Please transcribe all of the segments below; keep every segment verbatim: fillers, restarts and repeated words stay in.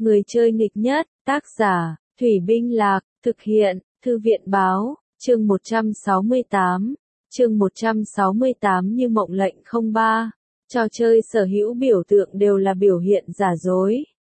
Người chơi nghịch nhất, tác giả, Thủy Binh Lạc, thực hiện, Thư viện Báo, chương một trăm sáu mươi tám, chương một trăm sáu mươi tám như mộng lệnh không ba, trò chơi sở hữu biểu tượng đều là biểu hiện giả dối.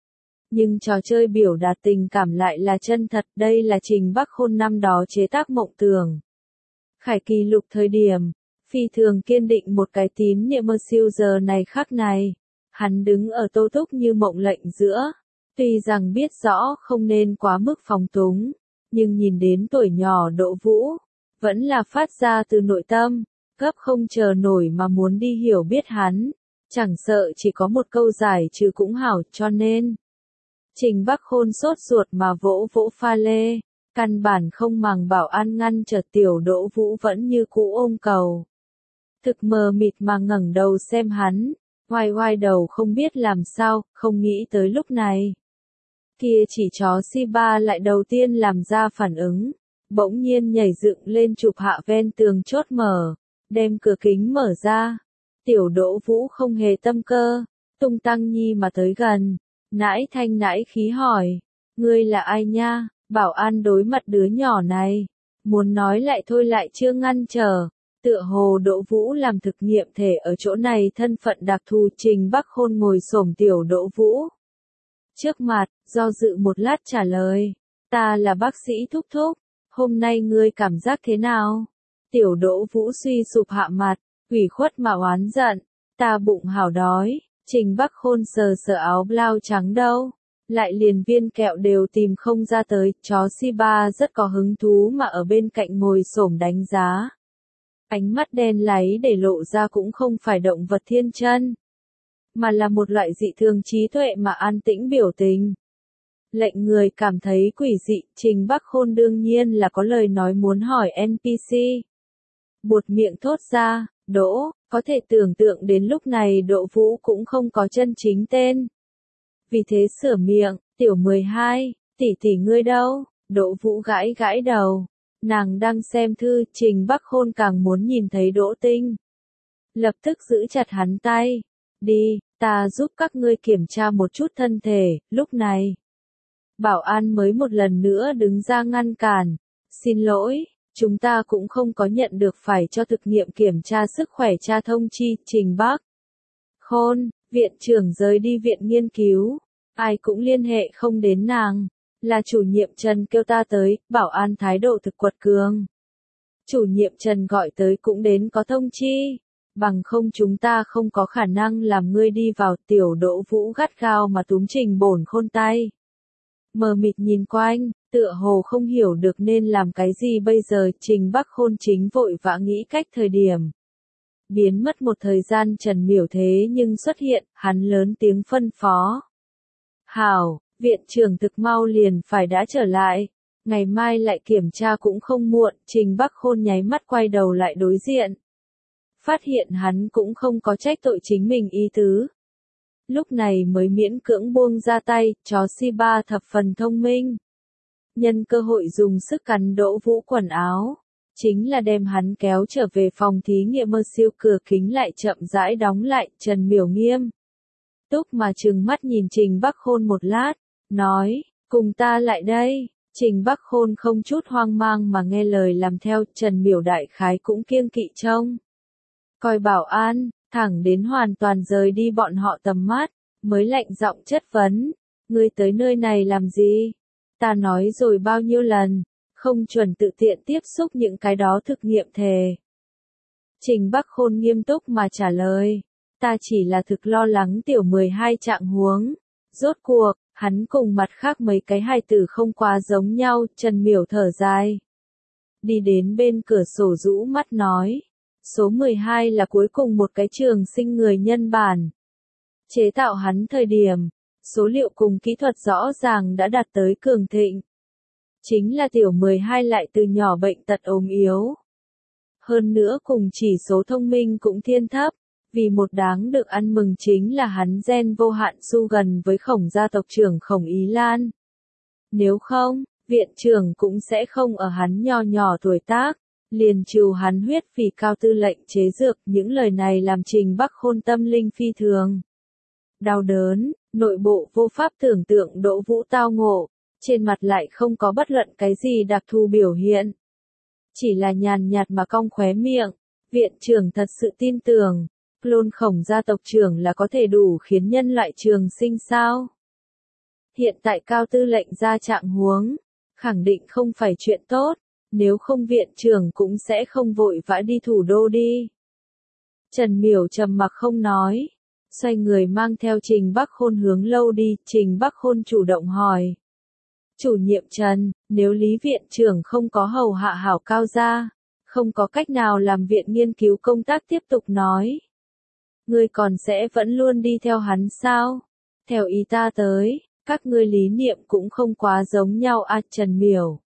Nhưng trò chơi biểu đạt tình cảm lại là chân thật, đây là Trình Bắc Khôn năm đó chế tác Mộng Tường. Khải Kỳ Lục thời điểm, phi thường kiên định một cái tín niệm mơ siêu giờ này khắc này. Hắn đứng ở Tô Túc như mộng lệnh giữa. Tuy rằng biết rõ không nên quá mức phóng túng, nhưng nhìn đến tuổi nhỏ Đỗ Vũ, vẫn là phát ra từ nội tâm, gấp không chờ nổi mà muốn đi hiểu biết hắn. Chẳng sợ chỉ có một câu giải trừ cũng hảo, cho nên Trình Bắc Khôn sốt ruột mà vỗ vỗ pha lê, căn bản không màng bảo an ngăn chợt tiểu Đỗ Vũ vẫn như cũ ôm cầu. Thực mờ mịt mà ngẩng đầu xem hắn, oai oai đầu không biết làm sao, không nghĩ tới lúc này. Kia chỉ chó Shiba lại đầu tiên làm ra phản ứng, bỗng nhiên nhảy dựng lên chụp hạ ven tường chốt mở, đem cửa kính mở ra. Tiểu Đỗ Vũ không hề tâm cơ, tung tăng nhi mà tới gần, nãi thanh nãi khí hỏi, ngươi là ai nha? Bảo an đối mặt đứa nhỏ này, muốn nói lại thôi lại chưa ngăn trở. Tựa hồ Đỗ Vũ làm thực nghiệm thể ở chỗ này thân phận đặc thù. Trình Bắc Khôn ngồi xổm tiểu Đỗ Vũ trước mặt, do dự một lát trả lời, ta là bác sĩ Thúc Thúc, hôm nay ngươi cảm giác thế nào? Tiểu Đỗ Vũ suy sụp hạ mặt, ủy khuất mà oán giận, ta bụng hảo đói. Trình Bắc Khôn sờ sờ áo blau trắng đâu, lại liền viên kẹo đều tìm không ra tới. Chó Shiba rất có hứng thú mà ở bên cạnh ngồi xổm đánh giá. Ánh mắt đen láy để lộ ra cũng không phải động vật thiên chân, mà là một loại dị thường trí tuệ mà an tĩnh biểu tình. Lệnh người cảm thấy quỷ dị. Trình Bắc Khôn đương nhiên là có lời nói muốn hỏi en pê xê. Buột miệng thốt ra, Đỗ, có thể tưởng tượng đến lúc này Đỗ Vũ cũng không có chân chính tên. Vì thế sửa miệng, tiểu mười hai, tỷ tỷ ngươi đâu? Đỗ Vũ gãi gãi đầu. Nàng đang xem thư. Trình Bắc Khôn càng muốn nhìn thấy Đỗ Tinh. Lập tức giữ chặt hắn tay. Đi, ta giúp các ngươi kiểm tra một chút thân thể. Lúc này, bảo an mới một lần nữa đứng ra ngăn cản. Xin lỗi, chúng ta cũng không có nhận được phải cho thực nghiệm kiểm tra sức khỏe cha thông chi. Trình Bắc Khôn, viện trưởng rời đi viện nghiên cứu. Ai cũng liên hệ không đến nàng. Là chủ nhiệm Trần kêu ta tới. Bảo an thái độ thực quật cường. Chủ nhiệm Trần gọi tới cũng đến có thông chi. Bằng không chúng ta không có khả năng làm ngươi đi vào. Tiểu Đỗ Vũ gắt gao mà túm Trình Bổn Khôn tay. Mờ mịt nhìn quanh, tựa hồ không hiểu được nên làm cái gì bây giờ. Trình Bắc Khôn chính vội vã nghĩ cách thời điểm. Biến mất một thời gian Trần Miểu thế nhưng xuất hiện, hắn lớn tiếng phân phó. Hảo, viện trưởng thực mau liền phải đã trở lại. Ngày mai lại kiểm tra cũng không muộn. Trình Bắc Khôn nháy mắt quay đầu lại đối diện. Phát hiện hắn cũng không có trách tội chính mình ý tứ. Lúc này mới miễn cưỡng buông ra tay. Chó Shiba thập phần thông minh. Nhân cơ hội dùng sức cắn Đỗ Vũ quần áo. Chính là đem hắn kéo trở về phòng thí nghiệm mơ siêu. Cửa kính lại chậm rãi đóng lại. Trần Miểu nghiêm túc mà trừng mắt nhìn Trình Bắc Khôn một lát. Nói, cùng ta lại đây. Trình Bắc Khôn không chút hoang mang mà nghe lời làm theo. Trần Miểu đại khái cũng kiêng kỵ trông coi bảo an, thẳng đến hoàn toàn rời đi bọn họ tầm mắt, mới lạnh giọng chất vấn. Ngươi tới nơi này làm gì? Ta nói rồi bao nhiêu lần, không chuẩn tự tiện tiếp xúc những cái đó thực nghiệm thể. Trình Bắc Khôn nghiêm túc mà trả lời. Ta chỉ là thực lo lắng tiểu mười hai trạng huống. Rốt cuộc, hắn cùng mặt khác mấy cái hài tử không quá giống nhau. Trần Miểu thở dài. Đi đến bên cửa sổ rũ mắt nói. Số mười hai là cuối cùng một cái trường sinh người nhân bản. Chế tạo hắn thời điểm, số liệu cùng kỹ thuật rõ ràng đã đạt tới cường thịnh. Chính là tiểu mười hai lại từ nhỏ bệnh tật ốm yếu. Hơn nữa cùng chỉ số thông minh cũng thiên thấp. Vì một đáng được ăn mừng chính là hắn gen vô hạn xu gần với Khổng gia tộc trưởng Khổng Ý Lan. Nếu không, viện trưởng cũng sẽ không ở hắn nho nhỏ tuổi tác. Liền trừ hắn huyết vì cao tư lệnh chế dược. Những lời này làm Trình Bắc Khôn tâm linh phi thường đau đớn. nội bộ vô pháp tưởng tượng Đỗ Vũ tao ngộ, trên mặt lại không có bất luận cái gì đặc thù biểu hiện. Chỉ là nhàn nhạt mà cong khóe miệng, viện trưởng thật sự tin tưởng, clone khổng gia tộc trưởng là có thể đủ khiến nhân loại trường sinh sao? Hiện tại cao tư lệnh ra trạng huống, khẳng định không phải chuyện tốt, nếu không viện trưởng cũng sẽ không vội vã đi thủ đô đi. Trần Miểu trầm mặc không nói, xoay người mang theo Trình Bắc Khôn hướng lâu đi, Trình Bắc Khôn chủ động hỏi. Chủ nhiệm Trần, nếu Lý viện trưởng không có hầu hạ hảo cao gia, không có cách nào làm viện nghiên cứu công tác tiếp tục nói. Ngươi còn sẽ vẫn luôn đi theo hắn sao? Theo ý ta tới, các ngươi lý niệm cũng không quá giống nhau à, Trần Miểu.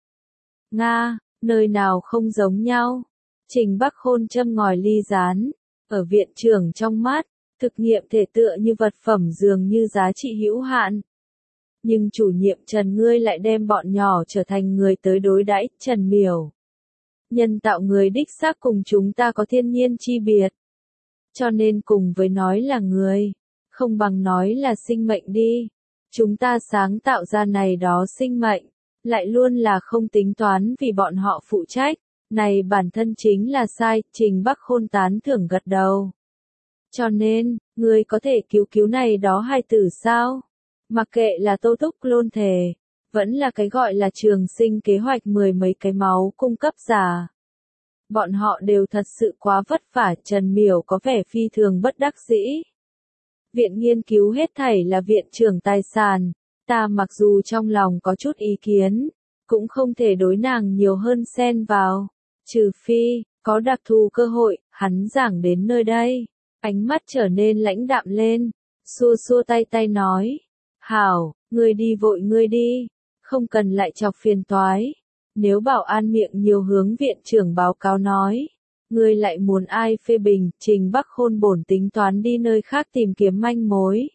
Nga, nơi nào không giống nhau? Trình Bắc Khôn châm ngòi ly rán, ở viện trưởng trong mắt, thực nghiệm thể tựa như vật phẩm dường như giá trị hữu hạn. Nhưng chủ nhiệm Trần ngươi lại đem bọn nhỏ trở thành người tới đối đãi, Trần Miểu. Nhân tạo người đích xác cùng chúng ta có thiên nhiên chi biệt. Cho nên cùng với nói là người, không bằng nói là sinh mệnh đi. Chúng ta sáng tạo ra này đó sinh mệnh, lại luôn là không tính toán vì bọn họ phụ trách. Này bản thân chính là sai, Trình Bắc Khôn tán thưởng gật đầu. Cho nên, người có thể cứu cứu này đó hai tử sao? Mặc kệ là Tô Túc clone thể, vẫn là cái gọi là trường sinh kế hoạch mười mấy cái máu cung cấp giả. Bọn họ đều thật sự quá vất vả, Trần Miểu có vẻ phi thường bất đắc dĩ. Viện nghiên cứu hết thảy là viện trưởng tài sản, ta mặc dù trong lòng có chút ý kiến, cũng không thể đối nàng nhiều hơn xen vào, trừ phi, có đặc thù cơ hội, hắn giảng đến nơi đây, ánh mắt trở nên lãnh đạm lên, xua xua tay tay nói, hảo, ngươi đi vội ngươi đi, không cần lại chọc phiền toái. Nếu bảo an miệng nhiều hướng viện trưởng báo cáo nói, ngươi lại muốn ai phê bình, Trình Bắc Khôn bổn tính toán đi nơi khác tìm kiếm manh mối.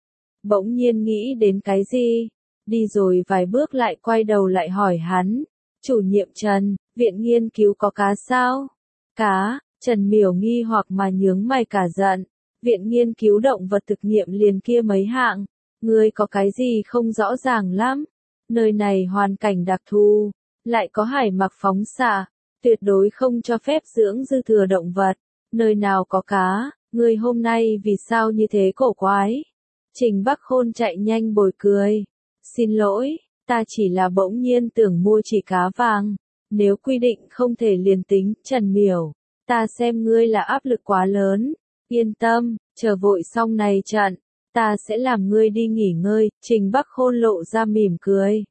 Bỗng nhiên nghĩ đến cái gì, đi rồi vài bước lại quay đầu lại hỏi hắn, chủ nhiệm Trần, viện nghiên cứu có cá sao? Cá, Trần Miểu nghi hoặc mà nhướng mày cả giận, viện nghiên cứu động vật thực nghiệm liền kia mấy hạng, ngươi có cái gì không rõ ràng lắm, nơi này hoàn cảnh đặc thù. Lại có hải mặc phóng xạ, tuyệt đối không cho phép dưỡng dư thừa động vật, nơi nào có cá, ngươi hôm nay vì sao như thế cổ quái? Trình Bắc Khôn chạy nhanh bồi cười, xin lỗi, ta chỉ là bỗng nhiên tưởng mua chỉ cá vàng, nếu quy định không thể liền tính, Trần Miểu, ta xem ngươi là áp lực quá lớn, yên tâm, chờ vội xong này trận, ta sẽ làm ngươi đi nghỉ ngơi, Trình Bắc Khôn lộ ra mỉm cười.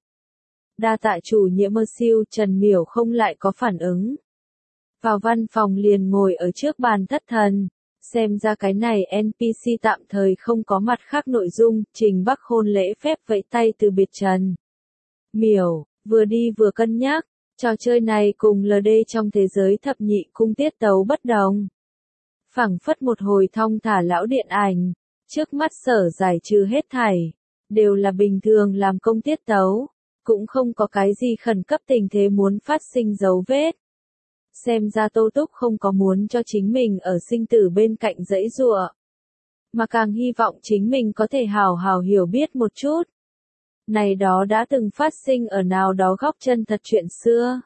Đa tạ chủ nhiệm mơ siêu, Trần Miểu không lại có phản ứng. Vào văn phòng liền ngồi ở trước bàn thất thần, xem ra cái này en pê xê tạm thời không có mặt khác nội dung, Trình Bắc Khôn lễ phép vẫy tay từ biệt Trần. Miểu, vừa đi vừa cân nhắc, trò chơi này cùng lờ đê trong thế giới thập nhị cung tiết tấu bất đồng. Phảng phất một hồi thong thả lão điện ảnh, trước mắt sở giải trừ hết thảy, đều là bình thường làm công tiết tấu. Cũng không có cái gì khẩn cấp tình thế muốn phát sinh dấu vết. Xem ra Tô Túc không có muốn cho chính mình ở sinh tử bên cạnh dãy giụa, mà càng hy vọng chính mình có thể hào hào hiểu biết một chút. Này đó đã từng phát sinh ở nào đó góc chân thật chuyện xưa.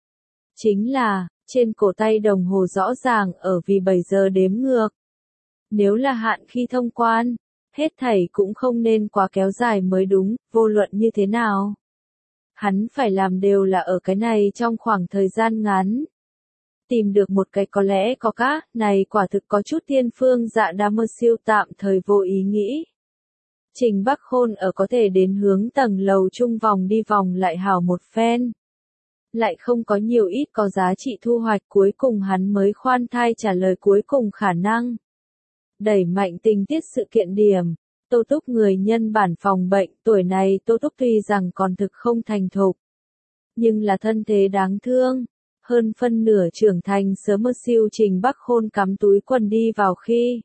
Chính là, trên cổ tay đồng hồ rõ ràng ở vì bảy giờ đếm ngược. Nếu là hạn khi thông quan, hết thảy cũng không nên quá kéo dài mới đúng, vô luận như thế nào. Hắn phải làm đều là ở cái này trong khoảng thời gian ngắn. Tìm được một cái có lẽ có cá, này quả thực có chút tiên phương dạ đa mơ siêu tạm thời vô ý nghĩ. Trình Bắc Khôn ở có thể đến hướng tầng lầu trung vòng đi vòng lại hào một phen. Lại không có nhiều ít có giá trị thu hoạch, cuối cùng hắn mới khoan thai trả lời cuối cùng khả năng. Đẩy mạnh tình tiết sự kiện điểm. Tô Túc người nhân bản phòng bệnh, tuổi này Tô Túc tuy rằng còn thực không thành thục, nhưng là thân thế đáng thương, hơn phân nửa trưởng thành sớm mơ siêu. Trình Bắc Khôn cắm túi quần đi vào khi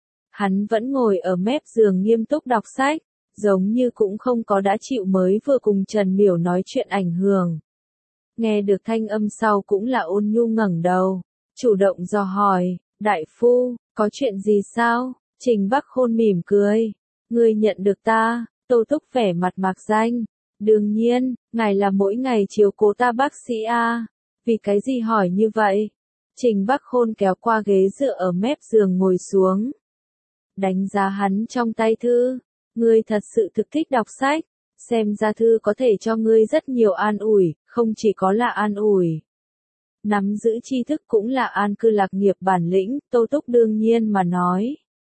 hắn vẫn ngồi ở mép giường nghiêm túc đọc sách, giống như cũng không có đã chịu mới vừa cùng Trần Miểu nói chuyện ảnh hưởng. Nghe được thanh âm sau cũng là ôn nhu ngẩng đầu, chủ động dò hỏi, đại phu, có chuyện gì sao? Trình Bắc Khôn mỉm cười. Ngươi nhận được ta, Tô Túc vẻ mặt mạc danh. Đương nhiên, ngài là mỗi ngày chiếu cố ta bác sĩ a. Vì cái gì hỏi như vậy? Trình Bắc Khôn kéo qua ghế dựa ở mép giường ngồi xuống. Đánh giá hắn trong tay thư. Ngươi thật sự thực thích đọc sách. Xem ra thư có thể cho ngươi rất nhiều an ủi, không chỉ có là an ủi. Nắm giữ tri thức cũng là an cư lạc nghiệp bản lĩnh, Tô Túc đương nhiên mà nói.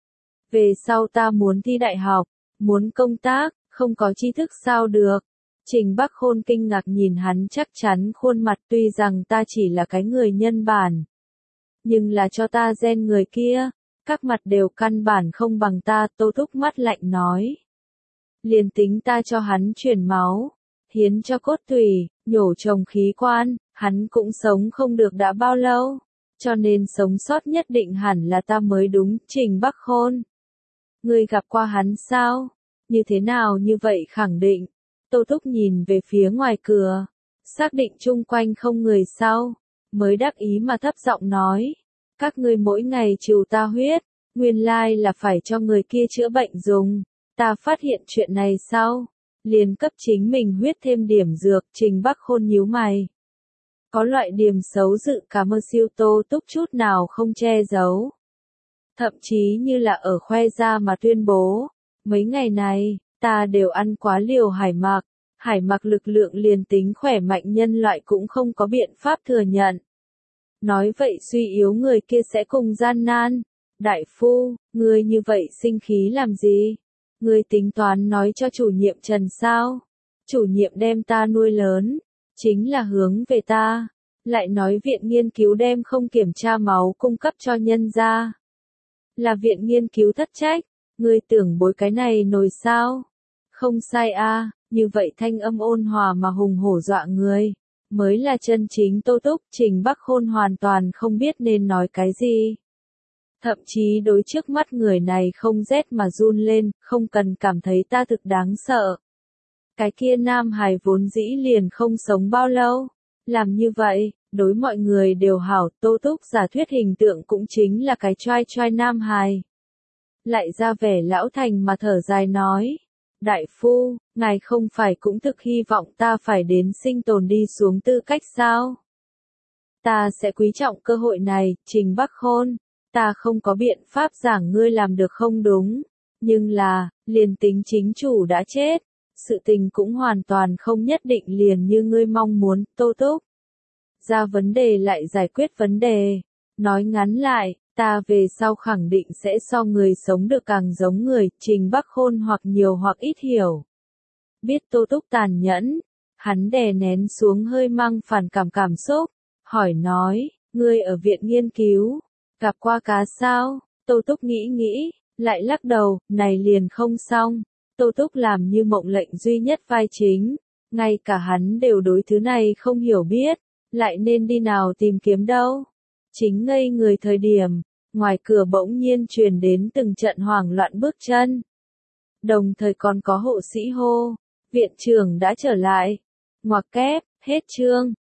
Về sau ta muốn thi đại học, muốn công tác, không có tri thức sao được. Trình Bắc Khôn kinh ngạc nhìn hắn chắc chắn khuôn mặt, tuy rằng ta chỉ là cái người nhân bản. Nhưng là cho ta gen người kia, các mặt đều căn bản không bằng ta, Tô Túc mắt lạnh nói. Liền tính ta cho hắn chuyển máu, hiến cho cốt tủy, nhổ trồng khí quan, hắn cũng sống không được đã bao lâu. Cho nên sống sót nhất định hẳn là ta mới đúng, Trình Bắc Khôn. Ngươi gặp qua hắn sao? Như thế nào như vậy khẳng định? Tô Túc nhìn về phía ngoài cửa, xác định chung quanh không người sau, mới đắc ý mà thấp giọng nói. Các ngươi mỗi ngày trừ ta huyết, nguyên lai là phải cho người kia chữa bệnh dùng. Ta phát hiện chuyện này sau, liền cấp chính mình huyết thêm điểm dược, Trình Bắc Khôn nhíu mày. Có loại điểm xấu dự cảm mơ siêu Tô Túc chút nào không che giấu. Thậm chí như là ở khoe ra mà tuyên bố, mấy ngày này, ta đều ăn quá liều hải mạc, hải mạc lực lượng liền tính khỏe mạnh nhân loại cũng không có biện pháp thừa nhận. Nói vậy suy yếu người kia sẽ cùng gian nan. Đại phu, ngươi như vậy sinh khí làm gì? Ngươi tính toán nói cho chủ nhiệm Trần sao? Chủ nhiệm đem ta nuôi lớn, chính là hướng về ta. Lại nói viện nghiên cứu đem không kiểm tra máu cung cấp cho nhân gia. Là viện nghiên cứu thất trách, ngươi tưởng bối cái này nổi sao? Không sai a, như vậy thanh âm ôn hòa mà hùng hổ dọa người, mới là chân chính Tô Túc. Trình Bắc Khôn hoàn toàn không biết nên nói cái gì. Thậm chí đối trước mắt người này không rét mà run lên, không cần cảm thấy ta thực đáng sợ. Cái kia nam hài vốn dĩ liền không sống bao lâu. Làm như vậy, đối mọi người đều hảo, Tô Túc giả thuyết hình tượng cũng chính là cái trai trai nam hài. Lại ra vẻ lão thành mà thở dài nói. Đại phu, ngài không phải cũng thực hy vọng ta phải đến sinh tồn đi xuống tư cách sao? Ta sẽ quý trọng cơ hội này, Trình Bắc Khôn. Ta không có biện pháp giảng ngươi làm được không đúng. Nhưng là, liền tính chính chủ đã chết. Sự tình cũng hoàn toàn không nhất định liền như ngươi mong muốn, Tô Túc. Ra vấn đề lại giải quyết vấn đề. Nói ngắn lại, ta về sau khẳng định sẽ so người sống được càng giống người, Trình Bắc Khôn hoặc nhiều hoặc ít hiểu. Biết Tô Túc tàn nhẫn, hắn đè nén xuống hơi mang phản cảm cảm xúc, hỏi nói, ngươi ở viện nghiên cứu, gặp qua cá sao? Tô Túc nghĩ nghĩ, lại lắc đầu, này liền không xong. Tô Túc làm như mộng lệnh duy nhất vai chính, ngay cả hắn đều đối thứ này không hiểu biết, lại nên đi nào tìm kiếm đâu. Chính ngây người thời điểm, ngoài cửa bỗng nhiên truyền đến từng trận hoảng loạn bước chân. Đồng thời còn có hộ sĩ hô, viện trưởng đã trở lại. Ngoặc kép, hết chương.